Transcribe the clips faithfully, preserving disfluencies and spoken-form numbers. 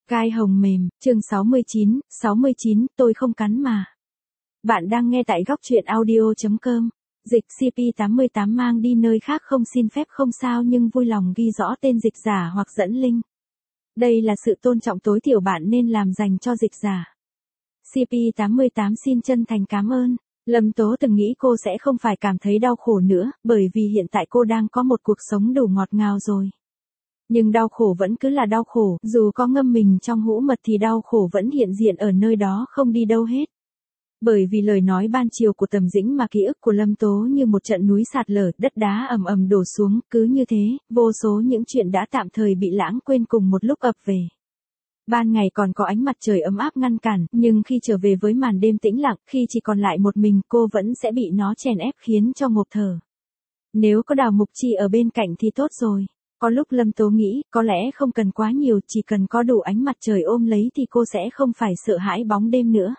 Gai hồng mềm, chương sáu mươi chín, sáu mươi chín, tôi không cắn mà. Bạn đang nghe tại góc truyện audio.com. Dịch xê pê tám mươi tám mang đi nơi khác không xin phép không sao nhưng vui lòng ghi rõ tên dịch giả hoặc dẫn link. Đây là sự tôn trọng tối thiểu bạn nên làm dành cho dịch giả. xê pê tám mươi tám xin chân thành cảm ơn. Lâm Tố từng nghĩ cô sẽ không phải cảm thấy đau khổ nữa, bởi vì hiện tại cô đang có một cuộc sống đủ ngọt ngào rồi. Nhưng đau khổ vẫn cứ là đau khổ, dù có ngâm mình trong hũ mật thì đau khổ vẫn hiện diện ở nơi đó không đi đâu hết. Bởi vì lời nói ban chiều của Tầm Dĩnh mà ký ức của Lâm Tố như một trận núi sạt lở, đất đá ầm ầm đổ xuống, cứ như thế, vô số những chuyện đã tạm thời bị lãng quên cùng một lúc ập về. Ban ngày còn có ánh mặt trời ấm áp ngăn cản, nhưng khi trở về với màn đêm tĩnh lặng, khi chỉ còn lại một mình cô vẫn sẽ bị nó chèn ép khiến cho ngộp thở. Nếu có Đào Mục Chi ở bên cạnh thì tốt rồi. Có lúc Lâm Tố nghĩ, có lẽ không cần quá nhiều, chỉ cần có đủ ánh mặt trời ôm lấy thì cô sẽ không phải sợ hãi bóng đêm nữa.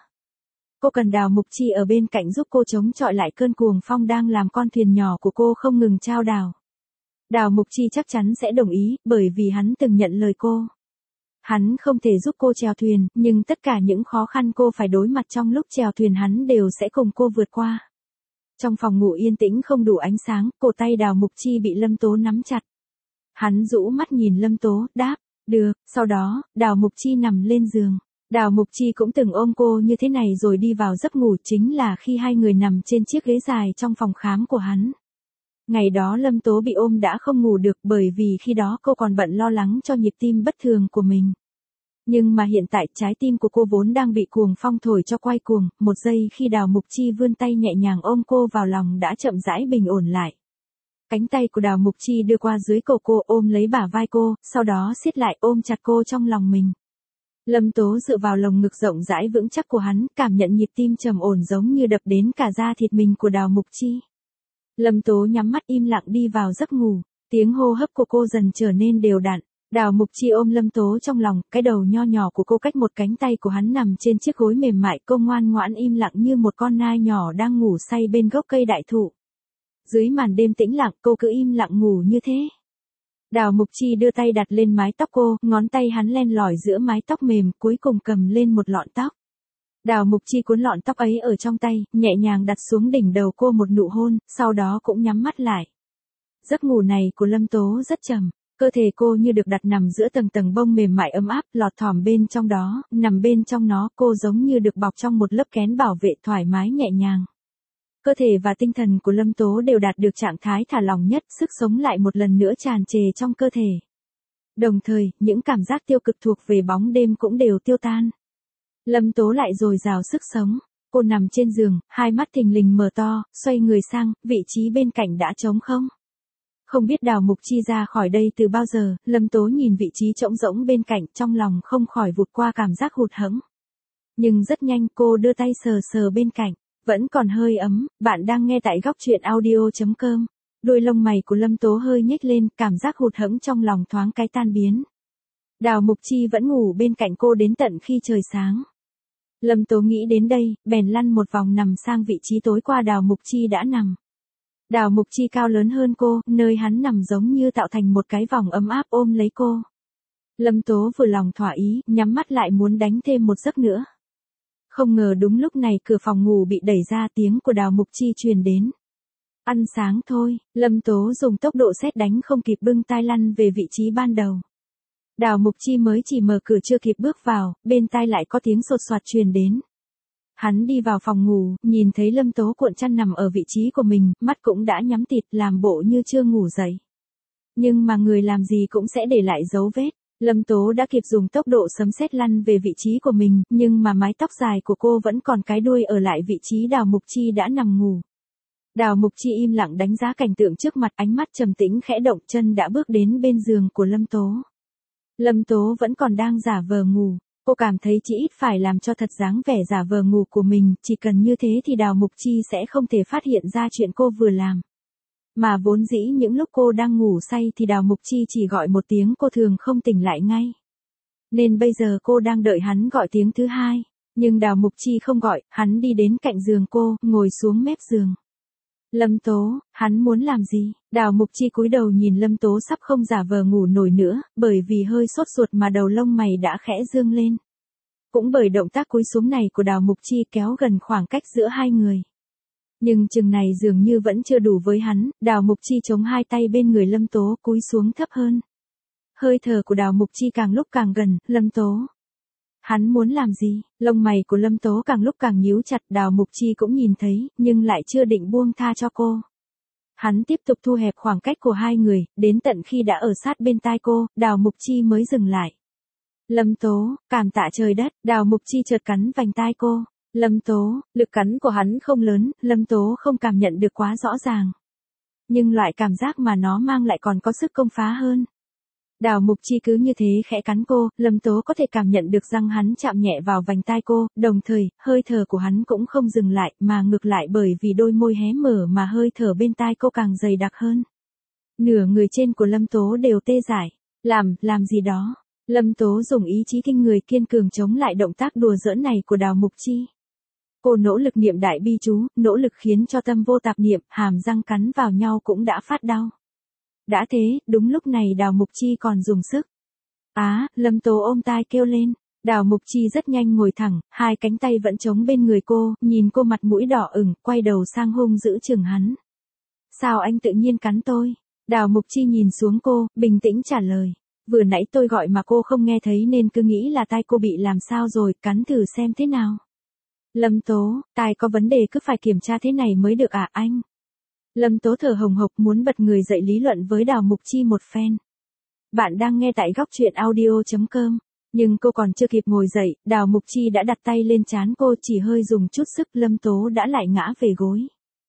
Cô cần Đào Mục Chi ở bên cạnh giúp cô chống chọi lại cơn cuồng phong đang làm con thuyền nhỏ của cô không ngừng chao đảo. Đào Mục Chi chắc chắn sẽ đồng ý, bởi vì hắn từng nhận lời cô. Hắn không thể giúp cô chèo thuyền, nhưng tất cả những khó khăn cô phải đối mặt trong lúc chèo thuyền hắn đều sẽ cùng cô vượt qua. Trong phòng ngủ yên tĩnh không đủ ánh sáng, cổ tay Đào Mục Chi bị Lâm Tố nắm chặt. Hắn rũ mắt nhìn Lâm Tố, đáp, được, sau đó, Đào Mục Chi nằm lên giường. Đào Mục Chi cũng từng ôm cô như thế này rồi đi vào giấc ngủ, chính là khi hai người nằm trên chiếc ghế dài trong phòng khám của hắn. Ngày đó Lâm Tố bị ôm đã không ngủ được bởi vì khi đó cô còn bận lo lắng cho nhịp tim bất thường của mình. Nhưng mà hiện tại trái tim của cô vốn đang bị cuồng phong thổi cho quay cuồng, một giây khi Đào Mục Chi vươn tay nhẹ nhàng ôm cô vào lòng đã chậm rãi bình ổn lại. Cánh tay của Đào Mục Chi đưa qua dưới cổ cô ôm lấy bả vai cô, sau đó siết lại ôm chặt cô trong lòng mình. Lâm Tố dựa vào lồng ngực rộng rãi vững chắc của hắn, cảm nhận nhịp tim trầm ổn giống như đập đến cả da thịt mình của Đào Mục Chi. Lâm Tố nhắm mắt im lặng đi vào giấc ngủ, tiếng hô hấp của cô dần trở nên đều đặn. Đào Mục Chi ôm Lâm Tố trong lòng, cái đầu nho nhỏ của cô cách một cánh tay của hắn nằm trên chiếc gối mềm mại, cô ngoan ngoãn im lặng như một con nai nhỏ đang ngủ say bên gốc cây đại thụ. Dưới màn đêm tĩnh lặng, cô cứ im lặng ngủ như thế. Đào Mục Chi đưa tay đặt lên mái tóc cô, ngón tay hắn len lỏi giữa mái tóc mềm, cuối cùng cầm lên một lọn tóc. Đào Mục Chi cuốn lọn tóc ấy ở trong tay, nhẹ nhàng đặt xuống đỉnh đầu cô một nụ hôn, sau đó cũng nhắm mắt lại. Giấc ngủ này của Lâm Tố rất trầm, cơ thể cô như được đặt nằm giữa tầng tầng bông mềm mại ấm áp, lọt thỏm bên trong đó, nằm bên trong nó, cô giống như được bọc trong một lớp kén bảo vệ thoải mái nhẹ nhàng. Cơ thể và tinh thần của Lâm Tố đều đạt được trạng thái thả lỏng nhất, sức sống lại một lần nữa tràn trề trong cơ thể. Đồng thời, những cảm giác tiêu cực thuộc về bóng đêm cũng đều tiêu tan. Lâm Tố lại dồi dào sức sống, cô nằm trên giường, hai mắt thình lình mở to, xoay người sang, vị trí bên cạnh đã trống không. Không biết Đào Mục Chi ra khỏi đây từ bao giờ, Lâm Tố nhìn vị trí trống rỗng bên cạnh, trong lòng không khỏi vụt qua cảm giác hụt hẫng. Nhưng rất nhanh cô đưa tay sờ sờ bên cạnh. Vẫn còn hơi ấm, bạn đang nghe tại góc truyện audio.com. Đuôi lông mày của Lâm Tố hơi nhếch lên, cảm giác hụt hẫng trong lòng thoáng cái tan biến. Đào Mục Chi vẫn ngủ bên cạnh cô đến tận khi trời sáng. Lâm Tố nghĩ đến đây, bèn lăn một vòng nằm sang vị trí tối qua Đào Mục Chi đã nằm. Đào Mục Chi cao lớn hơn cô, nơi hắn nằm giống như tạo thành một cái vòng ấm áp ôm lấy cô. Lâm Tố vừa lòng thỏa ý, nhắm mắt lại muốn đánh thêm một giấc nữa. Không ngờ đúng lúc này cửa phòng ngủ bị đẩy ra, tiếng của Đào Mục Chi truyền đến. Ăn sáng thôi, Lâm Tố dùng tốc độ sét đánh không kịp bưng tai lăn về vị trí ban đầu. Đào Mục Chi mới chỉ mở cửa chưa kịp bước vào, bên tai lại có tiếng sột soạt truyền đến. Hắn đi vào phòng ngủ, nhìn thấy Lâm Tố cuộn chăn nằm ở vị trí của mình, mắt cũng đã nhắm tịt làm bộ như chưa ngủ dậy. Nhưng mà người làm gì cũng sẽ để lại dấu vết. Lâm Tố đã kịp dùng tốc độ sấm sét lăn về vị trí của mình, nhưng mà mái tóc dài của cô vẫn còn cái đuôi ở lại vị trí Đào Mục Chi đã nằm ngủ. Đào Mục Chi im lặng đánh giá cảnh tượng trước mặt, ánh mắt trầm tĩnh khẽ động, chân đã bước đến bên giường của Lâm Tố. Lâm Tố vẫn còn đang giả vờ ngủ, cô cảm thấy chỉ ít phải làm cho thật dáng vẻ giả vờ ngủ của mình, chỉ cần như thế thì Đào Mục Chi sẽ không thể phát hiện ra chuyện cô vừa làm. Mà vốn dĩ những lúc cô đang ngủ say thì Đào Mục Chi chỉ gọi một tiếng cô thường không tỉnh lại ngay. Nên bây giờ cô đang đợi hắn gọi tiếng thứ hai. Nhưng Đào Mục Chi không gọi, hắn đi đến cạnh giường cô, ngồi xuống mép giường. Lâm Tố, hắn muốn làm gì? Đào Mục Chi cúi đầu nhìn Lâm Tố sắp không giả vờ ngủ nổi nữa, bởi vì hơi sốt ruột mà đầu lông mày đã khẽ dương lên. Cũng bởi động tác cúi xuống này của Đào Mục Chi kéo gần khoảng cách giữa hai người. Nhưng chừng này dường như vẫn chưa đủ với hắn, Đào Mục Chi chống hai tay bên người Lâm Tố cúi xuống thấp hơn. Hơi thở của Đào Mục Chi càng lúc càng gần, Lâm Tố. Hắn muốn làm gì? Lông mày của Lâm Tố càng lúc càng nhíu chặt, Đào Mục Chi cũng nhìn thấy, nhưng lại chưa định buông tha cho cô. Hắn tiếp tục thu hẹp khoảng cách của hai người, đến tận khi đã ở sát bên tai cô, Đào Mục Chi mới dừng lại. Lâm Tố, cảm tạ trời đất, Đào Mục Chi chợt cắn vành tai cô. Lâm Tố, lực cắn của hắn không lớn, Lâm Tố không cảm nhận được quá rõ ràng. Nhưng loại cảm giác mà nó mang lại còn có sức công phá hơn. Đào Mục Chi cứ như thế khẽ cắn cô, Lâm Tố có thể cảm nhận được răng hắn chạm nhẹ vào vành tai cô, đồng thời, hơi thở của hắn cũng không dừng lại, mà ngược lại bởi vì đôi môi hé mở mà hơi thở bên tai cô càng dày đặc hơn. Nửa người trên của Lâm Tố đều tê dại. Làm, làm gì đó. Lâm Tố dùng ý chí kinh người kiên cường chống lại động tác đùa giỡn này của Đào Mục Chi. Cô nỗ lực niệm đại bi chú, nỗ lực khiến cho tâm vô tạp niệm, hàm răng cắn vào nhau cũng đã phát đau. Đã thế, đúng lúc này Đào Mục Chi còn dùng sức. Á, Lâm Tố ôm tai kêu lên. Đào Mục Chi rất nhanh ngồi thẳng, hai cánh tay vẫn chống bên người cô, nhìn cô mặt mũi đỏ ửng, quay đầu sang hung dữ chừng hắn. Sao anh tự nhiên cắn tôi? Đào Mục Chi nhìn xuống cô, bình tĩnh trả lời. Vừa nãy tôi gọi mà cô không nghe thấy nên cứ nghĩ là tai cô bị làm sao rồi, cắn thử xem thế nào. Lâm Tố, tai có vấn đề cứ phải kiểm tra thế này mới được à anh? Lâm Tố thở hồng hộc muốn bật người dậy lý luận với Đào Mục Chi một phen. Bạn đang nghe tại góc truyện audio chấm com. Nhưng cô còn chưa kịp ngồi dậy, Đào Mục Chi đã đặt tay lên trán cô, chỉ hơi dùng chút sức, Lâm Tố đã lại ngã về gối.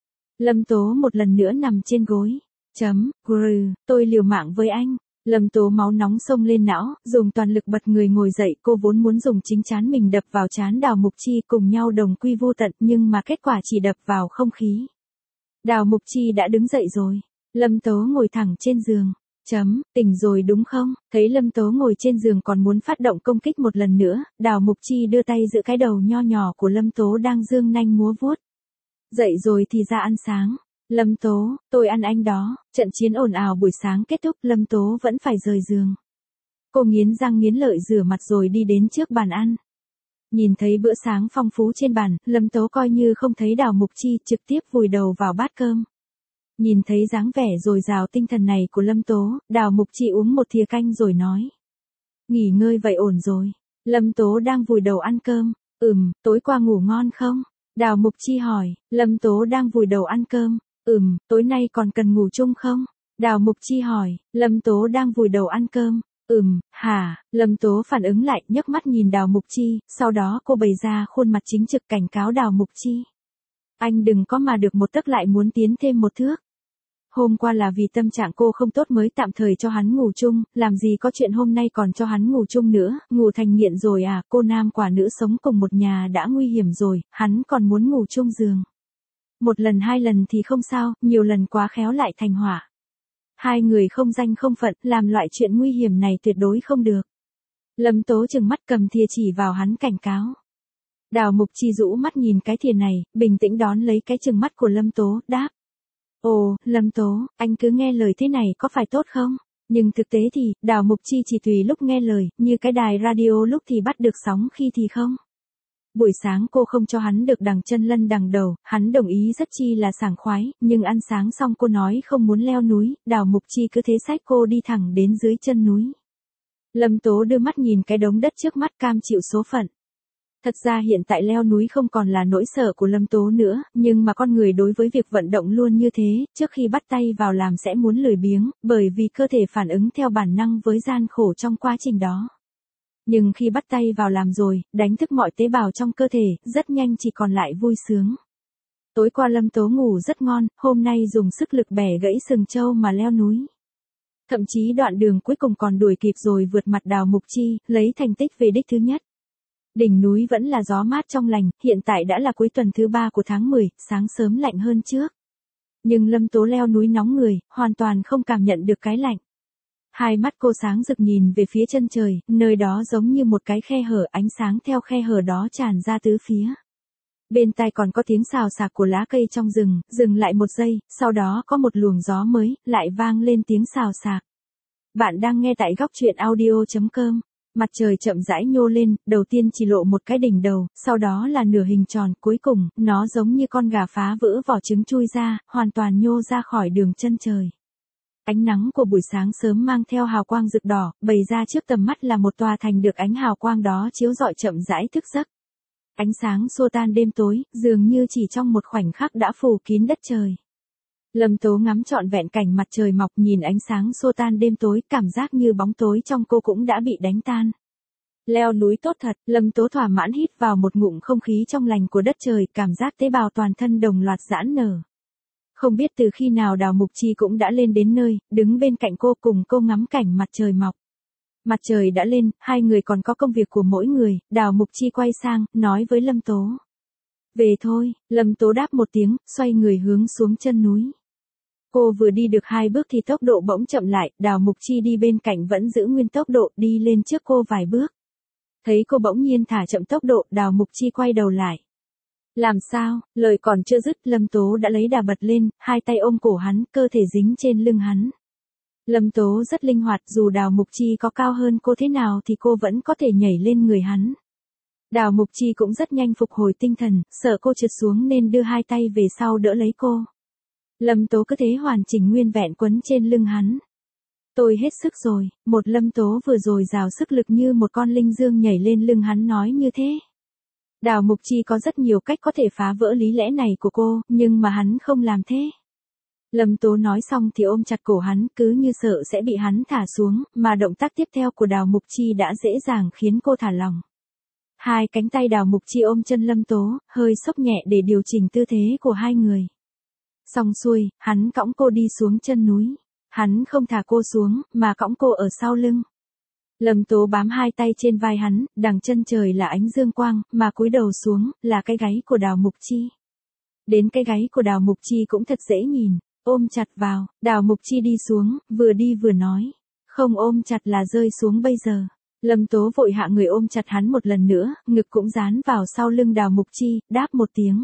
Lâm Tố một lần nữa nằm trên gối. Chấm, grừ, tôi liều mạng với anh. Lâm Tố máu nóng xông lên não, dùng toàn lực bật người ngồi dậy, cô vốn muốn dùng chính trán mình đập vào trán Đào Mục Chi cùng nhau đồng quy vô tận, nhưng mà kết quả chỉ đập vào không khí. Đào Mục Chi đã đứng dậy rồi. Lâm Tố ngồi thẳng trên giường. Chấm, tỉnh rồi đúng không? Thấy Lâm Tố ngồi trên giường còn muốn phát động công kích một lần nữa, Đào Mục Chi đưa tay giữ cái đầu nho nhỏ của Lâm Tố đang dương nanh múa vuốt. Dậy rồi thì ra ăn sáng. Lâm Tố, tôi ăn anh đó. Trận chiến ồn ào buổi sáng kết thúc, Lâm Tố vẫn phải rời giường. Cô nghiến răng nghiến lợi rửa mặt rồi đi đến trước bàn ăn. Nhìn thấy bữa sáng phong phú trên bàn, Lâm Tố coi như không thấy Đào Mục Chi, trực tiếp vùi đầu vào bát cơm. Nhìn thấy dáng vẻ dồi dào tinh thần này của Lâm Tố, Đào Mục Chi uống một thìa canh rồi nói. Nghỉ ngơi vậy ổn rồi. Lâm Tố đang vùi đầu ăn cơm. Ừm, tối qua ngủ ngon không? Đào Mục Chi hỏi. Lâm Tố đang vùi đầu ăn cơm. Ừm, tối nay còn cần ngủ chung không? Đào Mục Chi hỏi. Lâm Tố đang vùi đầu ăn cơm. Ừm, hả? Lâm Tố phản ứng lại, nhấc mắt nhìn Đào Mục Chi, sau đó cô bày ra khuôn mặt chính trực cảnh cáo Đào Mục Chi. Anh đừng có mà được một tấc lại muốn tiến thêm một thước. Hôm qua là vì tâm trạng cô không tốt mới tạm thời cho hắn ngủ chung, làm gì có chuyện hôm nay còn cho hắn ngủ chung nữa, ngủ thành nghiện rồi à, cô nam quả nữ sống cùng một nhà đã nguy hiểm rồi, hắn còn muốn ngủ chung giường. Một lần hai lần thì không sao, nhiều lần quá khéo lại thành họa. Hai người không danh không phận, làm loại chuyện nguy hiểm này tuyệt đối không được. Lâm Tố trừng mắt cầm thìa chỉ vào hắn cảnh cáo. Đào Mục Chi rũ mắt nhìn cái thìa này, bình tĩnh đón lấy cái trừng mắt của Lâm Tố, đáp. Ồ, Lâm Tố, anh cứ nghe lời thế này có phải tốt không? Nhưng thực tế thì, Đào Mục Chi chỉ tùy lúc nghe lời, như cái đài radio lúc thì bắt được sóng khi thì không. Buổi sáng cô không cho hắn được đằng chân lân đằng đầu, hắn đồng ý rất chi là sảng khoái, nhưng ăn sáng xong cô nói không muốn leo núi, Đào Mục Chi cứ thế xách cô đi thẳng đến dưới chân núi. Lâm Tố đưa mắt nhìn cái đống đất trước mắt cam chịu số phận. Thật ra hiện tại leo núi không còn là nỗi sợ của Lâm Tố nữa, nhưng mà con người đối với việc vận động luôn như thế, trước khi bắt tay vào làm sẽ muốn lười biếng, bởi vì cơ thể phản ứng theo bản năng với gian khổ trong quá trình đó. Nhưng khi bắt tay vào làm rồi, đánh thức mọi tế bào trong cơ thể, rất nhanh chỉ còn lại vui sướng. Tối qua Lâm Tố ngủ rất ngon, hôm nay dùng sức lực bẻ gãy sừng trâu mà leo núi. Thậm chí đoạn đường cuối cùng còn đuổi kịp rồi vượt mặt Đào Mục Chi, lấy thành tích về đích thứ nhất. Đỉnh núi vẫn là gió mát trong lành, hiện tại đã là cuối tuần thứ ba của tháng mười, sáng sớm lạnh hơn trước. Nhưng Lâm Tố leo núi nóng người, hoàn toàn không cảm nhận được cái lạnh. Hai mắt cô sáng rực nhìn về phía chân trời, nơi đó giống như một cái khe hở, ánh sáng theo khe hở đó tràn ra tứ phía. Bên tai còn có tiếng xào xạc của lá cây trong rừng, dừng lại một giây, sau đó có một luồng gió mới, lại vang lên tiếng xào xạc. Bạn đang nghe tại góc truyện audio.com. Mặt trời chậm rãi nhô lên, đầu tiên chỉ lộ một cái đỉnh đầu, sau đó là nửa hình tròn, cuối cùng, nó giống như con gà phá vỡ vỏ trứng chui ra, hoàn toàn nhô ra khỏi đường chân trời. Ánh nắng của buổi sáng sớm mang theo hào quang rực đỏ, bày ra trước tầm mắt là một tòa thành được ánh hào quang đó chiếu rọi chậm rãi thức giấc. Ánh sáng xua tan đêm tối, dường như chỉ trong một khoảnh khắc đã phủ kín đất trời. Lâm Tố ngắm trọn vẹn cảnh mặt trời mọc, nhìn ánh sáng xua tan đêm tối, cảm giác như bóng tối trong cô cũng đã bị đánh tan. Leo núi tốt thật, Lâm Tố thỏa mãn hít vào một ngụm không khí trong lành của đất trời, cảm giác tế bào toàn thân đồng loạt giãn nở. Không biết từ khi nào Đào Mục Chi cũng đã lên đến nơi, đứng bên cạnh cô cùng cô ngắm cảnh mặt trời mọc. Mặt trời đã lên, hai người còn có công việc của mỗi người, Đào Mục Chi quay sang, nói với Lâm Tố. Về thôi, Lâm Tố đáp một tiếng, xoay người hướng xuống chân núi. Cô vừa đi được hai bước thì tốc độ bỗng chậm lại, Đào Mục Chi đi bên cạnh vẫn giữ nguyên tốc độ, đi lên trước cô vài bước. Thấy cô bỗng nhiên thả chậm tốc độ, Đào Mục Chi quay đầu lại. Làm sao, lời còn chưa dứt, Lâm Tố đã lấy đà bật lên, hai tay ôm cổ hắn, cơ thể dính trên lưng hắn. Lâm Tố rất linh hoạt, dù Đào Mục Chi có cao hơn cô thế nào thì cô vẫn có thể nhảy lên người hắn. Đào Mục Chi cũng rất nhanh phục hồi tinh thần, sợ cô trượt xuống nên đưa hai tay về sau đỡ lấy cô. Lâm Tố cứ thế hoàn chỉnh nguyên vẹn quấn trên lưng hắn. Tôi hết sức rồi, một Lâm Tố vừa rồi rào sức lực như một con linh dương nhảy lên lưng hắn nói như thế. Đào Mục Chi có rất nhiều cách có thể phá vỡ lý lẽ này của cô, nhưng mà hắn không làm thế. Lâm Tố nói xong thì ôm chặt cổ hắn, cứ như sợ sẽ bị hắn thả xuống, mà động tác tiếp theo của Đào Mục Chi đã dễ dàng khiến cô thả lòng. Hai cánh tay Đào Mục Chi ôm chân Lâm Tố, hơi xốc nhẹ để điều chỉnh tư thế của hai người. Xong xuôi, hắn cõng cô đi xuống chân núi. Hắn không thả cô xuống, mà cõng cô ở sau lưng. Lâm Tố bám hai tay trên vai hắn, đằng chân trời là ánh dương quang, mà cúi đầu xuống, là cái gáy của Đào Mục Chi. Đến cái gáy của Đào Mục Chi cũng thật dễ nhìn, ôm chặt vào, Đào Mục Chi đi xuống, vừa đi vừa nói. Không ôm chặt là rơi xuống bây giờ. Lâm Tố vội hạ người ôm chặt hắn một lần nữa, ngực cũng dán vào sau lưng Đào Mục Chi, đáp một tiếng.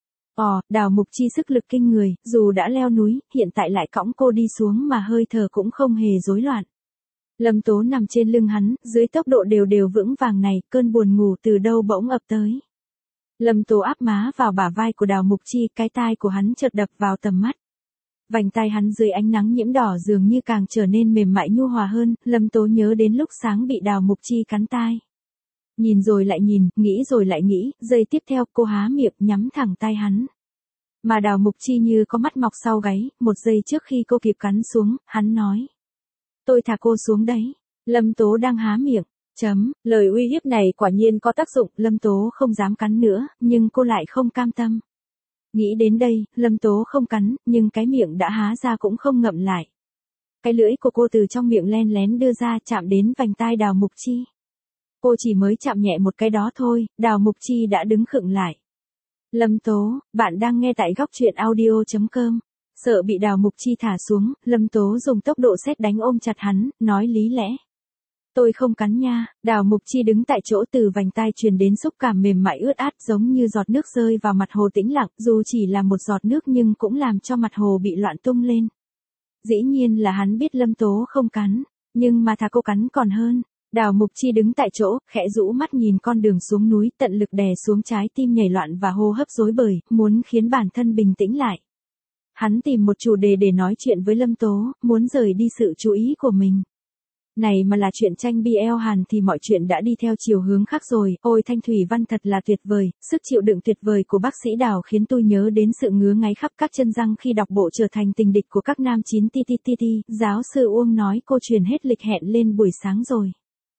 Ồ, Đào Mục Chi sức lực kinh người, dù đã leo núi, hiện tại lại cõng cô đi xuống mà hơi thở cũng không hề rối loạn. Lâm Tố nằm trên lưng hắn, dưới tốc độ đều đều vững vàng này, cơn buồn ngủ từ đâu bỗng ập tới. Lâm Tố áp má vào bả vai của Đào Mục Chi, cái tai của hắn chợt đập vào tầm mắt. Vành tai hắn dưới ánh nắng nhiễm đỏ dường như càng trở nên mềm mại nhu hòa hơn, Lâm Tố nhớ đến lúc sáng bị Đào Mục Chi cắn tai. Nhìn rồi lại nhìn, nghĩ rồi lại nghĩ, giây tiếp theo cô há miệng nhắm thẳng tai hắn. Mà Đào Mục Chi như có mắt mọc sau gáy, một giây trước khi cô kịp cắn xuống, hắn nói. Tôi thả cô xuống đấy. Lâm Tố đang há miệng. Chấm, lời uy hiếp này quả nhiên có tác dụng, Lâm Tố không dám cắn nữa, nhưng cô lại không cam tâm. Nghĩ đến đây, Lâm Tố không cắn, nhưng cái miệng đã há ra cũng không ngậm lại. Cái lưỡi của cô từ trong miệng len lén đưa ra chạm đến vành tai Đào Mục Chi. Cô chỉ mới chạm nhẹ một cái đó thôi, Đào Mục Chi đã đứng khựng lại. Lâm Tố, bạn đang nghe tại góc truyện audio.com. Sợ bị Đào Mục Chi thả xuống, Lâm Tố dùng tốc độ sét đánh ôm chặt hắn, nói lý lẽ. Tôi không cắn nha, Đào Mục Chi đứng tại chỗ, từ vành tai truyền đến xúc cảm mềm mại ướt át giống như giọt nước rơi vào mặt hồ tĩnh lặng, dù chỉ là một giọt nước nhưng cũng làm cho mặt hồ bị loạn tung lên. Dĩ nhiên là hắn biết Lâm Tố không cắn, nhưng mà thà cô cắn còn hơn. Đào Mục Chi đứng tại chỗ, khẽ rũ mắt nhìn con đường xuống núi, tận lực đè xuống trái tim nhảy loạn và hô hấp rối bời, muốn khiến bản thân bình tĩnh lại. Hắn tìm một chủ đề để nói chuyện với Lâm Tố, muốn rời đi sự chú ý của mình. Này mà là chuyện tranh bê lờ Hàn thì mọi chuyện đã đi theo chiều hướng khác rồi, ôi Thanh Thủy Văn thật là tuyệt vời, sức chịu đựng tuyệt vời của bác sĩ Đào khiến tôi nhớ đến sự ngứa ngáy khắp các chân răng khi đọc bộ trở thành tình địch của các nam chín ti ti ti ti, giáo sư Uông nói cô truyền hết lịch hẹn lên buổi sáng rồi.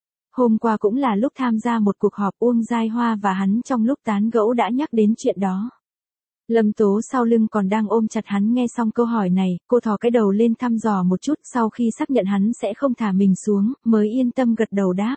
Hôm qua cũng là lúc tham gia một cuộc họp, Uông Giai Hoa và hắn trong lúc tán gẫu đã nhắc đến chuyện đó. Lâm Tố sau lưng còn đang ôm chặt hắn, nghe xong câu hỏi này, cô thò cái đầu lên thăm dò một chút, sau khi xác nhận hắn sẽ không thả mình xuống, mới yên tâm gật đầu đáp.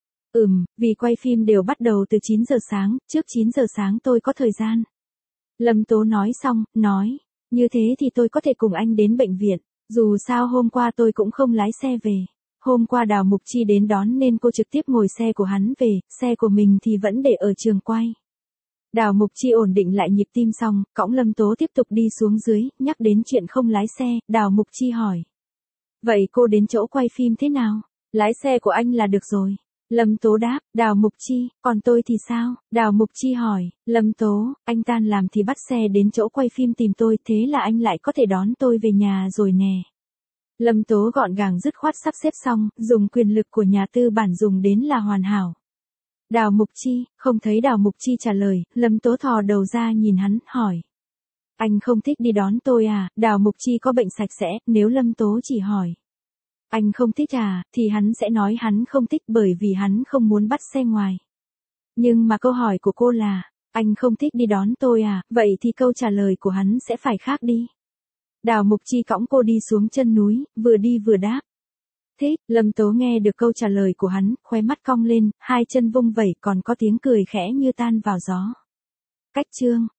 Ừm, vì quay phim đều bắt đầu từ chín giờ sáng, trước chín giờ sáng tôi có thời gian. Lâm Tố nói xong, nói, như thế thì tôi có thể cùng anh đến bệnh viện, dù sao hôm qua tôi cũng không lái xe về. Hôm qua Đào Mục Chi đến đón nên cô trực tiếp ngồi xe của hắn về, xe của mình thì vẫn để ở trường quay. Đào Mục Chi ổn định lại nhịp tim xong, cõng Lâm Tố tiếp tục đi xuống dưới, nhắc đến chuyện không lái xe, Đào Mục Chi hỏi. Vậy cô đến chỗ quay phim thế nào? Lái xe của anh là được rồi. Lâm Tố đáp, Đào Mục Chi, còn tôi thì sao? Đào Mục Chi hỏi, Lâm Tố, anh tan làm thì bắt xe đến chỗ quay phim tìm tôi, thế là anh lại có thể đón tôi về nhà rồi nè. Lâm Tố gọn gàng dứt khoát sắp xếp xong, dùng quyền lực của nhà tư bản dùng đến là hoàn hảo. Đào Mục Chi, không thấy Đào Mục Chi trả lời, Lâm Tố thò đầu ra nhìn hắn, hỏi. Anh không thích đi đón tôi à? Đào Mục Chi có bệnh sạch sẽ, nếu Lâm Tố chỉ hỏi. Anh không thích à, thì hắn sẽ nói hắn không thích bởi vì hắn không muốn bắt xe ngoài. Nhưng mà câu hỏi của cô là, anh không thích đi đón tôi à, vậy thì câu trả lời của hắn sẽ phải khác đi. Đào Mục Chi cõng cô đi xuống chân núi, vừa đi vừa đáp. Thích, Lâm Tố nghe được câu trả lời của hắn, khóe mắt cong lên, hai chân vung vẩy còn có tiếng cười khẽ như tan vào gió. Cách chương